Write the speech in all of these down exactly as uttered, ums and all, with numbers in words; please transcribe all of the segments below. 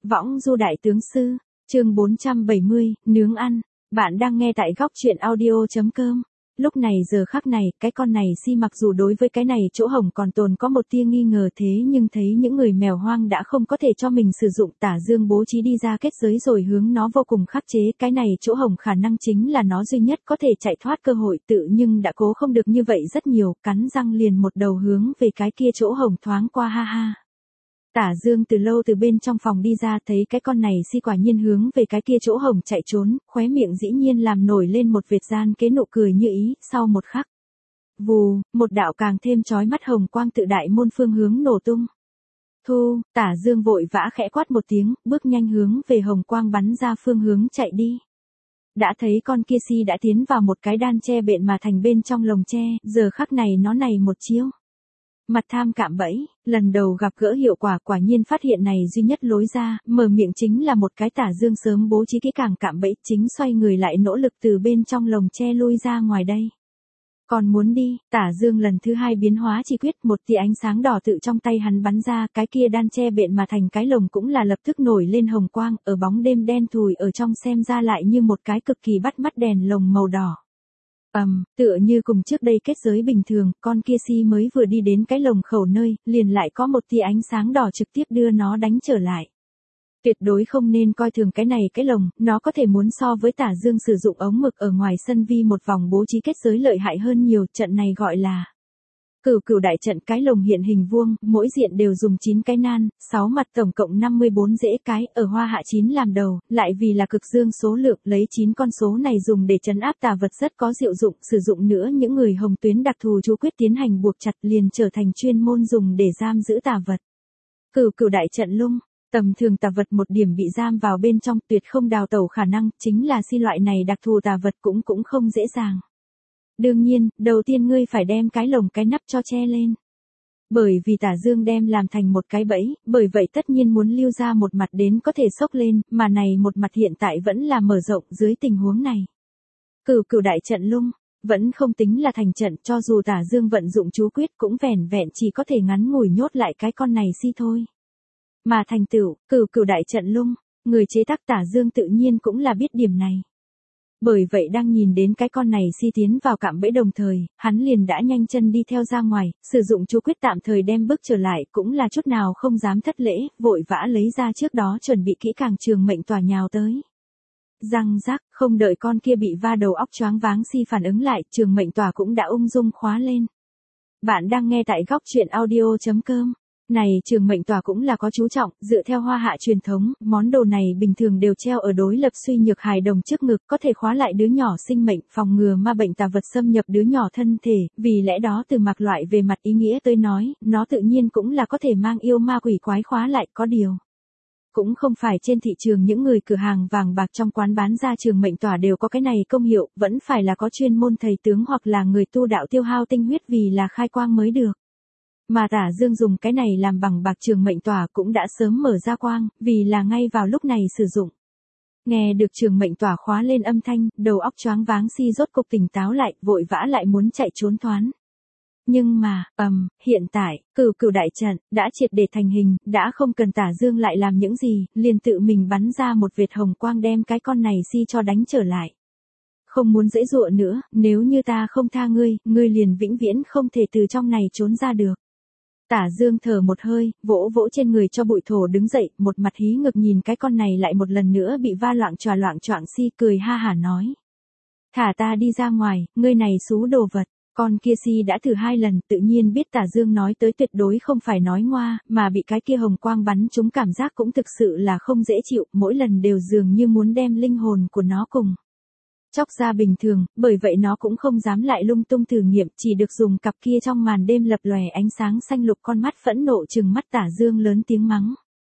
Võng du đại tướng sư, chương bốn trăm bảy mươi, nướng ăn. Bạn đang nghe tại góc truyện audio.com. Lúc này giờ khắc này, cái con này si mặc dù đối với cái này chỗ hổng còn tồn có một tia nghi ngờ thế nhưng thấy những người mèo hoang đã không có thể cho mình sử dụng Tả Dương bố trí đi ra kết giới rồi hướng nó vô cùng khắc chế, cái này chỗ hổng khả năng chính là nó duy nhất có thể chạy thoát cơ hội tự nhưng đã cố không được như vậy rất nhiều, cắn răng liền một đầu hướng về cái kia chỗ hổng thoáng qua ha ha. Tả Dương từ lâu từ bên trong phòng đi ra thấy cái con này si quả nhiên hướng về cái kia chỗ hổng chạy trốn, khóe miệng dĩ nhiên làm nổi lên một vệt gian kế nụ cười như ý, sau một khắc. Vù, một đạo càng thêm chói mắt hồng quang tự đại môn phương hướng nổ tung. Thu, Tả Dương vội vã khẽ quát một tiếng, bước nhanh hướng về hồng quang bắn ra phương hướng chạy đi. Đã thấy con kia si đã tiến vào một cái đan tre bện mà thành bên trong lồng tre, giờ khắc này nó này một chiêu. Mặt tham cạm bẫy, lần đầu gặp gỡ hiệu quả quả nhiên phát hiện này duy nhất lối ra, mở miệng chính là một cái Tả Dương sớm bố trí kỹ càng cạm bẫy, chính xoay người lại nỗ lực từ bên trong lồng tre lui ra ngoài đây. Còn muốn đi, Tả Dương lần thứ hai biến hóa chi quyết, một tia ánh sáng đỏ tự trong tay hắn bắn ra, cái kia đan tre bện mà thành cái lồng cũng là lập tức nổi lên hồng quang, ở bóng đêm đen thùi ở trong xem ra lại như một cái cực kỳ bắt mắt đèn lồng màu đỏ. Ầm, um, tựa như cùng trước đây kết giới bình thường, con kia si mới vừa đi đến cái lồng khẩu nơi, liền lại có một tia ánh sáng đỏ trực tiếp đưa nó đánh trở lại. Tuyệt đối không nên coi thường cái này cái lồng, nó có thể muốn so với Tả Dương sử dụng ống mực ở ngoài sân vi một vòng bố trí kết giới lợi hại hơn nhiều, trận này gọi là Cửu Cửu đại trận. Cái lồng hiện hình vuông, mỗi diện đều dùng chín cái nan, sáu mặt tổng cộng năm mươi bốn rễ cái, ở hoa hạ chín làm đầu, lại vì là cực dương số lượng, lấy chín con số này dùng để trấn áp tà vật rất có diệu dụng, sử dụng nữa những người hồng tuyến đặc thù chú quyết tiến hành buộc chặt liền trở thành chuyên môn dùng để giam giữ tà vật. Cửu Cửu đại trận lung, tầm thường tà vật một điểm bị giam vào bên trong tuyệt không đào tẩu khả năng, chính là si loại này đặc thù tà vật cũng cũng không dễ dàng. Đương nhiên, đầu tiên ngươi phải đem cái lồng cái nắp cho che lên. Bởi vì Tả Dương đem làm thành một cái bẫy, bởi vậy tất nhiên muốn lưu ra một mặt đến có thể xốc lên, mà này một mặt hiện tại vẫn là mở rộng dưới tình huống này. Cửu Cửu đại trận lung, vẫn không tính là thành trận, cho dù Tả Dương vận dụng chú quyết cũng vẻn vẹn chỉ có thể ngắn ngủi nhốt lại cái con này si thôi. Mà thành tựu, Cửu Cửu đại trận lung, người chế tác Tả Dương tự nhiên cũng là biết điểm này. Bởi vậy đang nhìn đến cái con này si tiến vào cạm bẫy đồng thời, hắn liền đã nhanh chân đi theo ra ngoài, sử dụng chú quyết tạm thời đem bước trở lại cũng là chút nào không dám thất lễ, vội vã lấy ra trước đó chuẩn bị kỹ càng trường mệnh tỏa nhào tới. Răng rắc, không đợi con kia bị va đầu óc choáng váng si phản ứng lại, trường mệnh tỏa cũng đã ung dung khóa lên. Bạn đang nghe tại góc truyện audio.com. Này trường mệnh tỏa cũng là có chú trọng, dựa theo hoa hạ truyền thống, món đồ này bình thường đều treo ở đối lập suy nhược hài đồng trước ngực, có thể khóa lại đứa nhỏ sinh mệnh, phòng ngừa ma bệnh tà vật xâm nhập đứa nhỏ thân thể, vì lẽ đó từ mạc loại về mặt ý nghĩa tôi nói, nó tự nhiên cũng là có thể mang yêu ma quỷ quái khóa lại, có điều. Cũng không phải trên thị trường những người cửa hàng vàng bạc trong quán bán ra trường mệnh tỏa đều có cái này công hiệu, vẫn phải là có chuyên môn thầy tướng hoặc là người tu đạo tiêu hao tinh huyết vì là khai quang mới được. Mà Tả Dương dùng cái này làm bằng bạc trường mệnh tỏa cũng đã sớm mở ra quang, vì là ngay vào lúc này sử dụng. Nghe được trường mệnh tỏa khóa lên âm thanh, đầu óc choáng váng si rốt cục tỉnh táo lại, vội vã lại muốn chạy trốn thoán. Nhưng mà, ầm, um, hiện tại, Cửu Cửu đại trận đã triệt để thành hình, đã không cần Tả Dương lại làm những gì, liền tự mình bắn ra một vệt hồng quang đem cái con này si cho đánh trở lại. Không muốn dễ dụa nữa, nếu như ta không tha ngươi, ngươi liền vĩnh viễn không thể từ trong này trốn ra được. Tả Dương thở một hơi, vỗ vỗ trên người cho bụi thổ đứng dậy, một mặt hí ngực nhìn cái con này lại một lần nữa bị va loạng tròa loạng choạng si cười ha hả nói. Thả ta đi ra ngoài, ngươi này xú đồ vật, con kia si đã thử hai lần tự nhiên biết Tả Dương nói tới tuyệt đối không phải nói ngoa, mà bị cái kia hồng quang bắn trúng cảm giác cũng thực sự là không dễ chịu, mỗi lần đều dường như muốn đem linh hồn của nó cùng chóc ra bình thường, bởi vậy nó cũng không dám lại lung tung thử nghiệm, chỉ được dùng cặp kia trong màn đêm lập lòe ánh sáng xanh lục con mắt phẫn nộ trừng mắt Tả Dương lớn tiếng mắng.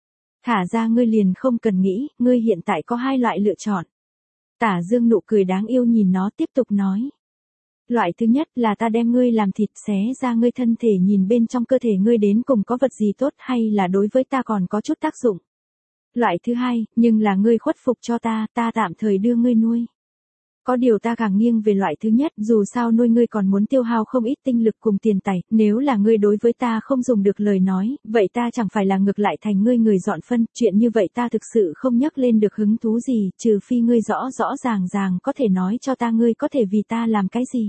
Thả ra ngươi liền không cần nghĩ, ngươi hiện tại có hai loại lựa chọn. Tả Dương nụ cười đáng yêu nhìn nó tiếp tục nói. Loại thứ nhất là ta đem ngươi làm thịt xé ra ngươi thân thể nhìn bên trong cơ thể ngươi đến cùng có vật gì tốt hay là đối với ta còn có chút tác dụng. Loại thứ hai, nhưng là ngươi khuất phục cho ta, ta tạm thời đưa ngươi nuôi. Có điều ta càng nghiêng về loại thứ nhất, dù sao nuôi ngươi còn muốn tiêu hao không ít tinh lực cùng tiền tài, nếu là ngươi đối với ta không dùng được lời nói, vậy ta chẳng phải là ngược lại thành ngươi người dọn phân, chuyện như vậy ta thực sự không nhắc lên được hứng thú gì, trừ phi ngươi rõ rõ ràng ràng có thể nói cho ta ngươi có thể vì ta làm cái gì.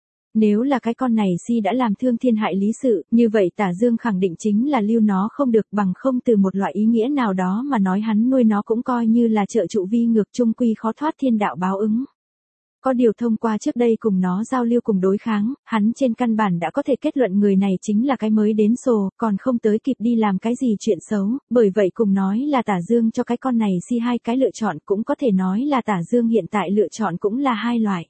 Nếu là cái con này si đã làm thương thiên hại lý sự, như vậy Tả Dương khẳng định chính là lưu nó không được, bằng không từ một loại ý nghĩa nào đó mà nói hắn nuôi nó cũng coi như là trợ trụ vi ngược, chung quy khó thoát thiên đạo báo ứng. Có điều thông qua trước đây cùng nó giao lưu cùng đối kháng, hắn trên căn bản đã có thể kết luận người này chính là cái mới đến sồ, còn không tới kịp đi làm cái gì chuyện xấu, bởi vậy cùng nói là Tả Dương cho cái con này si hai cái lựa chọn, cũng có thể nói là Tả Dương hiện tại lựa chọn cũng là hai loại.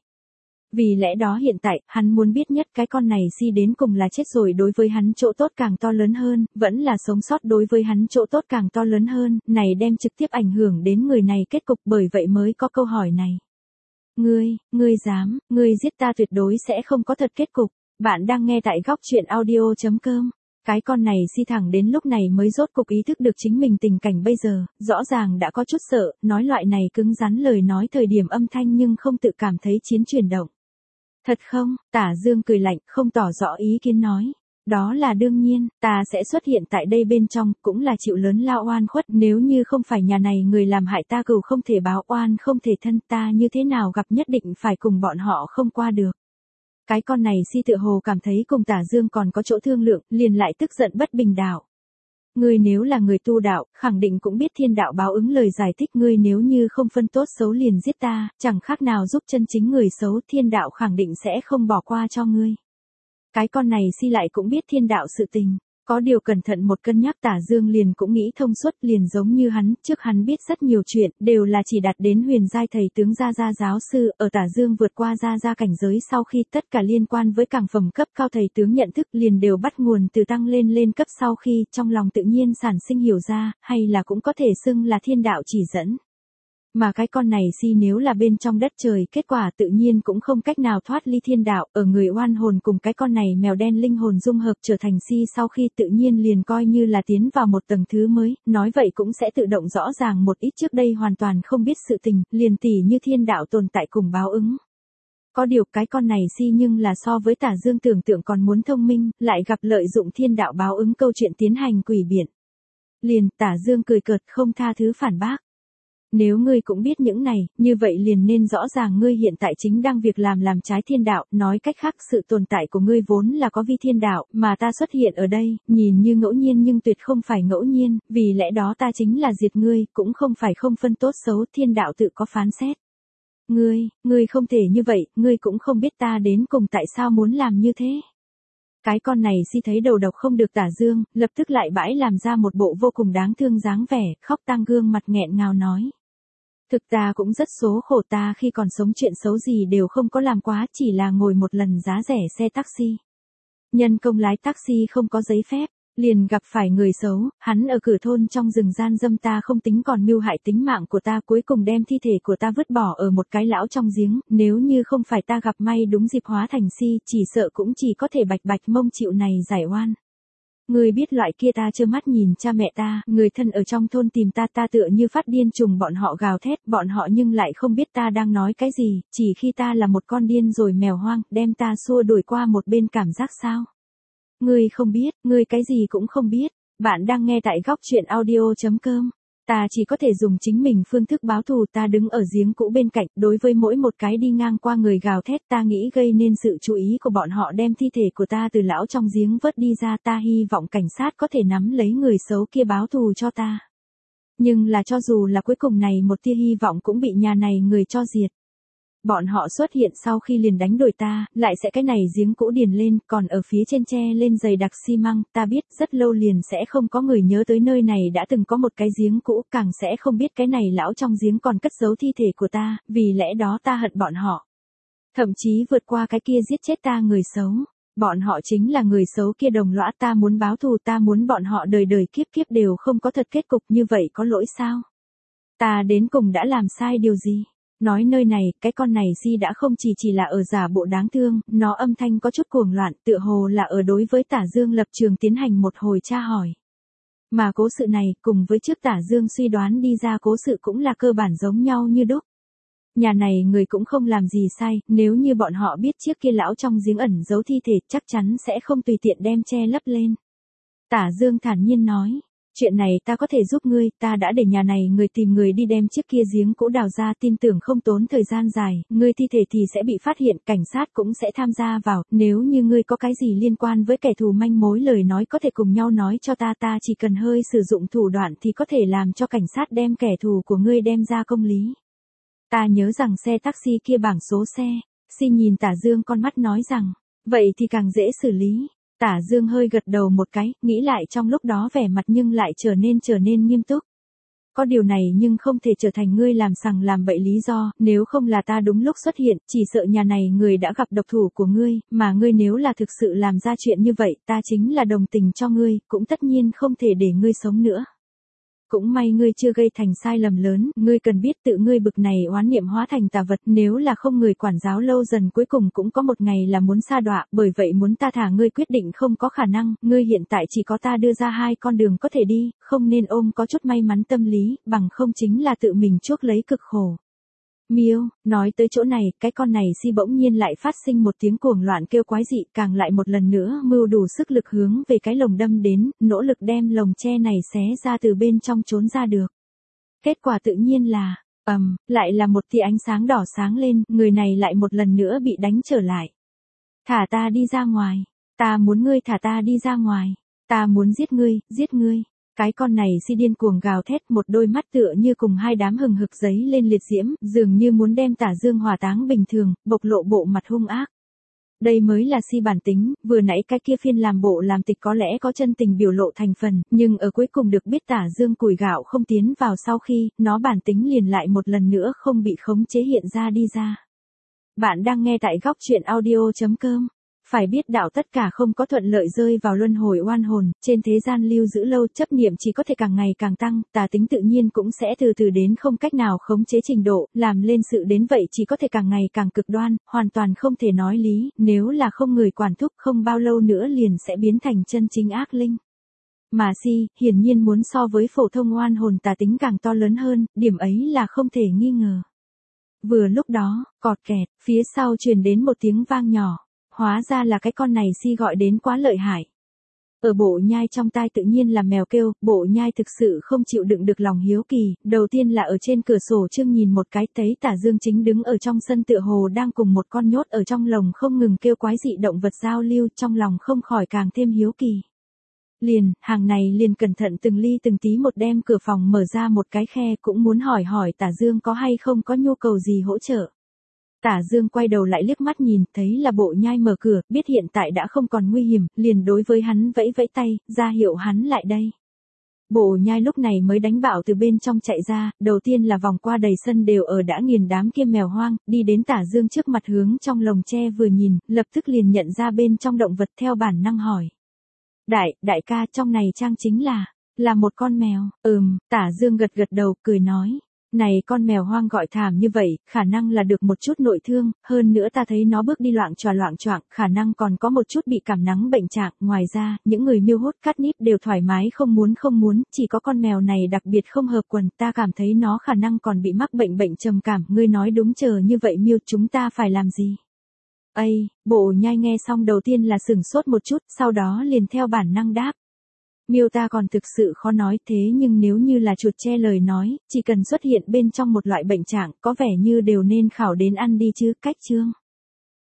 Vì lẽ đó hiện tại, hắn muốn biết nhất cái con này si đến cùng là chết rồi đối với hắn chỗ tốt càng to lớn hơn, vẫn là sống sót đối với hắn chỗ tốt càng to lớn hơn, này đem trực tiếp ảnh hưởng đến người này kết cục, bởi vậy mới có câu hỏi này. Ngươi, ngươi dám, ngươi giết ta tuyệt đối sẽ không có thật kết cục. Bạn đang nghe tại góc chuyện audio chấm com. Cái con này si thẳng đến lúc này mới rốt cục ý thức được chính mình tình cảnh bây giờ, rõ ràng đã có chút sợ, nói loại này cứng rắn lời nói thời điểm âm thanh nhưng không tự cảm thấy chiến chuyển động. Thật không? Tả Dương cười lạnh, không tỏ rõ ý kiến nói. Đó là đương nhiên, ta sẽ xuất hiện tại đây bên trong, cũng là chịu lớn lao oan khuất, nếu như không phải nhà này người làm hại ta cừu không thể báo oan không thể thân, ta như thế nào gặp nhất định phải cùng bọn họ không qua được. Cái con này si tự hồ cảm thấy cùng Tả Dương còn có chỗ thương lượng, liền lại tức giận bất bình đạo. Ngươi nếu là người tu đạo, khẳng định cũng biết thiên đạo báo ứng lời giải thích, ngươi nếu như không phân tốt xấu liền giết ta, chẳng khác nào giúp chân chính người xấu, thiên đạo khẳng định sẽ không bỏ qua cho ngươi. Cái con này si lại cũng biết thiên đạo sự tình, có điều cẩn thận một cân nhắc Tả Dương liền cũng nghĩ thông suốt, liền giống như hắn, trước hắn biết rất nhiều chuyện, đều là chỉ đạt đến huyền giai thầy tướng gia gia giáo sư, ở Tả Dương vượt qua gia gia cảnh giới sau khi tất cả liên quan với cảng phẩm cấp cao thầy tướng nhận thức liền đều bắt nguồn từ tăng lên lên cấp sau khi, trong lòng tự nhiên sản sinh hiểu ra, hay là cũng có thể xưng là thiên đạo chỉ dẫn. Mà cái con này si nếu là bên trong đất trời, kết quả tự nhiên cũng không cách nào thoát ly thiên đạo, ở người oan hồn cùng cái con này mèo đen linh hồn dung hợp trở thành si sau khi tự nhiên liền coi như là tiến vào một tầng thứ mới, nói vậy cũng sẽ tự động rõ ràng một ít trước đây hoàn toàn không biết sự tình, liền tỉ như thiên đạo tồn tại cùng báo ứng. Có điều cái con này si nhưng là so với Tả Dương tưởng tượng còn muốn thông minh, lại gặp lợi dụng thiên đạo báo ứng câu chuyện tiến hành quỷ biện. Liền Tả Dương cười cợt không tha thứ phản bác. Nếu ngươi cũng biết những này, như vậy liền nên rõ ràng ngươi hiện tại chính đang việc làm làm trái thiên đạo, nói cách khác sự tồn tại của ngươi vốn là có vi thiên đạo, mà ta xuất hiện ở đây, nhìn như ngẫu nhiên nhưng tuyệt không phải ngẫu nhiên, vì lẽ đó ta chính là diệt ngươi, cũng không phải không phân tốt xấu, thiên đạo tự có phán xét. Ngươi, ngươi không thể như vậy, ngươi cũng không biết ta đến cùng tại sao muốn làm như thế. Cái con này si thấy đầu độc không được Tả Dương, lập tức lại bãi làm ra một bộ vô cùng đáng thương dáng vẻ, khóc tang gương mặt nghẹn ngào nói. Thực ta cũng rất số khổ, ta khi còn sống chuyện xấu gì đều không có làm quá, chỉ là ngồi một lần giá rẻ xe taxi. Nhân công lái taxi không có giấy phép, liền gặp phải người xấu, hắn ở cửa thôn trong rừng gian dâm ta không tính còn mưu hại tính mạng của ta, cuối cùng đem thi thể của ta vứt bỏ ở một cái lão trong giếng, nếu như không phải ta gặp may đúng dịp hóa thành si, chỉ sợ cũng chỉ có thể bạch bạch mông chịu này giải oan. Người biết loại kia ta trơ mắt nhìn cha mẹ ta, người thân ở trong thôn tìm ta, ta tựa như phát điên trùng bọn họ gào thét, bọn họ nhưng lại không biết ta đang nói cái gì, chỉ khi ta là một con điên rồi mèo hoang, đem ta xua đuổi qua một bên cảm giác sao. Ngươi không biết, ngươi cái gì cũng không biết, bạn đang nghe tại góc chuyện audio chấm com. Ta chỉ có thể dùng chính mình phương thức báo thù, ta đứng ở giếng cũ bên cạnh, đối với mỗi một cái đi ngang qua người gào thét, ta nghĩ gây nên sự chú ý của bọn họ đem thi thể của ta từ lão trong giếng vớt đi ra, ta hy vọng cảnh sát có thể nắm lấy người xấu kia báo thù cho ta. Nhưng là cho dù là cuối cùng này một tia hy vọng cũng bị nhà này người cho diệt. Bọn họ xuất hiện sau khi liền đánh đuổi ta, lại sẽ cái này giếng cũ điền lên, còn ở phía trên tre lên dày đặc xi măng, ta biết rất lâu liền sẽ không có người nhớ tới nơi này đã từng có một cái giếng cũ, càng sẽ không biết cái này lão trong giếng còn cất giấu thi thể của ta, vì lẽ đó ta hận bọn họ. Thậm chí vượt qua cái kia giết chết ta người xấu. Bọn họ chính là người xấu kia đồng lõa, ta muốn báo thù, ta muốn bọn họ đời đời kiếp kiếp đều không có thật kết cục, như vậy có lỗi sao? Ta đến cùng đã làm sai điều gì? Nói nơi này, cái con này si đã không chỉ chỉ là ở giả bộ đáng thương, nó âm thanh có chút cuồng loạn, tựa hồ là ở đối với Tả Dương lập trường tiến hành một hồi tra hỏi. Mà cố sự này, cùng với trước Tả Dương suy đoán đi ra cố sự cũng là cơ bản giống nhau như đúc. Nhà này người cũng không làm gì sai, nếu như bọn họ biết chiếc kia lão trong giếng ẩn giấu thi thể chắc chắn sẽ không tùy tiện đem che lấp lên. Tả Dương thản nhiên nói, chuyện này ta có thể giúp ngươi, ta đã để nhà này người tìm người đi đem chiếc kia giếng cũ đào ra, tin tưởng không tốn thời gian dài, ngươi thi thể thì sẽ bị phát hiện, cảnh sát cũng sẽ tham gia vào, nếu như ngươi có cái gì liên quan với kẻ thù manh mối lời nói có thể cùng nhau nói cho ta, ta chỉ cần hơi sử dụng thủ đoạn thì có thể làm cho cảnh sát đem kẻ thù của ngươi đem ra công lý. Ta nhớ rằng xe taxi kia bảng số xe, Si nhìn Tả Dương con mắt nói rằng, vậy thì càng dễ xử lý. Tả Dương hơi gật đầu một cái, nghĩ lại trong lúc đó vẻ mặt nhưng lại trở nên trở nên nghiêm túc. Có điều này nhưng không thể trở thành ngươi làm sằng làm bậy lý do, nếu không là ta đúng lúc xuất hiện, chỉ sợ nhà này người đã gặp độc thủ của ngươi, mà ngươi nếu là thực sự làm ra chuyện như vậy, ta chính là đồng tình cho ngươi, cũng tất nhiên không thể để ngươi sống nữa. Cũng may ngươi chưa gây thành sai lầm lớn, ngươi cần biết tự ngươi bực này oán niệm hóa thành tà vật, nếu là không người quản giáo lâu dần cuối cùng cũng có một ngày là muốn sa đọa, bởi vậy muốn ta thả ngươi quyết định không có khả năng, ngươi hiện tại chỉ có ta đưa ra hai con đường có thể đi, không nên ôm có chút may mắn tâm lý, bằng không chính là tự mình chuốc lấy cực khổ. Miêu, nói tới chỗ này, cái con này Si bỗng nhiên lại phát sinh một tiếng cuồng loạn kêu quái dị, càng lại một lần nữa mưu đủ sức lực hướng về cái lồng đâm đến, nỗ lực đem lồng tre này xé ra từ bên trong trốn ra được. Kết quả tự nhiên là, ầm, um, lại là một tia ánh sáng đỏ sáng lên, người này lại một lần nữa bị đánh trở lại. Thả ta đi ra ngoài, ta muốn ngươi thả ta đi ra ngoài, ta muốn giết ngươi, giết ngươi. Cái con này Si điên cuồng gào thét, một đôi mắt tựa như cùng hai đám hừng hực giấy lên liệt diễm, dường như muốn đem Tả Dương hỏa táng bình thường, bộc lộ bộ mặt hung ác. Đây mới là Si bản tính, vừa nãy cái kia phiên làm bộ làm tịch có lẽ có chân tình biểu lộ thành phần, nhưng ở cuối cùng được biết Tả Dương củi gạo không tiến vào sau khi, nó bản tính liền lại một lần nữa không bị khống chế hiện ra đi ra. Bạn đang nghe tại góc truyện audio chấm com. Phải biết đạo tất cả không có thuận lợi rơi vào luân hồi oan hồn, trên thế gian lưu giữ lâu chấp niệm chỉ có thể càng ngày càng tăng, tà tính tự nhiên cũng sẽ từ từ đến không cách nào khống chế trình độ, làm lên sự đến vậy chỉ có thể càng ngày càng cực đoan, hoàn toàn không thể nói lý, nếu là không người quản thúc không bao lâu nữa liền sẽ biến thành chân chính ác linh. Mà Si, hiển nhiên muốn so với phổ thông oan hồn tà tính càng to lớn hơn, điểm ấy là không thể nghi ngờ. Vừa lúc đó, cọt kẹt, phía sau truyền đến một tiếng vang nhỏ. Hóa ra là cái con này Si gọi đến quá lợi hại. Ở bộ nhai trong tai tự nhiên là mèo kêu, bộ nhai thực sự không chịu đựng được lòng hiếu kỳ, đầu tiên là ở trên cửa sổ Trương nhìn một cái thấy Tả Dương chính đứng ở trong sân tựa hồ đang cùng một con nhốt ở trong lồng không ngừng kêu quái dị động vật giao lưu, trong lòng không khỏi càng thêm hiếu kỳ. Liền, hàng này liền cẩn thận từng ly từng tí một đem cửa phòng mở ra một cái khe cũng muốn hỏi hỏi Tả Dương có hay không có nhu cầu gì hỗ trợ. Tả Dương quay đầu lại liếc mắt nhìn, thấy là bộ nhai mở cửa, biết hiện tại đã không còn nguy hiểm, liền đối với hắn vẫy vẫy tay, ra hiệu hắn lại đây. Bộ nhai lúc này mới đánh bạo từ bên trong chạy ra, đầu tiên là vòng qua đầy sân đều ở đã nghiền đám kia mèo hoang, đi đến Tả Dương trước mặt hướng trong lồng tre vừa nhìn, lập tức liền nhận ra bên trong động vật theo bản năng hỏi. Đại, đại ca trong này trang chính là, là một con mèo, ừm, Tả Dương gật gật đầu, cười nói. Này con mèo hoang gọi thảm như vậy, khả năng là được một chút nội thương, hơn nữa ta thấy nó bước đi loạng choạng loạng choạng, khả năng còn có một chút bị cảm nắng bệnh trạng, ngoài ra, những người miêu hút cắt níp đều thoải mái không muốn không muốn, chỉ có con mèo này đặc biệt không hợp quần, ta cảm thấy nó khả năng còn bị mắc bệnh bệnh trầm cảm, ngươi nói đúng chờ như vậy miêu chúng ta phải làm gì? Ây, bộ nhai nghe xong đầu tiên là sửng sốt một chút, sau đó liền theo bản năng đáp. Miêu ta còn thực sự khó nói thế nhưng nếu như là chuột che lời nói, chỉ cần xuất hiện bên trong một loại bệnh trạng có vẻ như đều nên khảo đến ăn đi chứ, cách chương.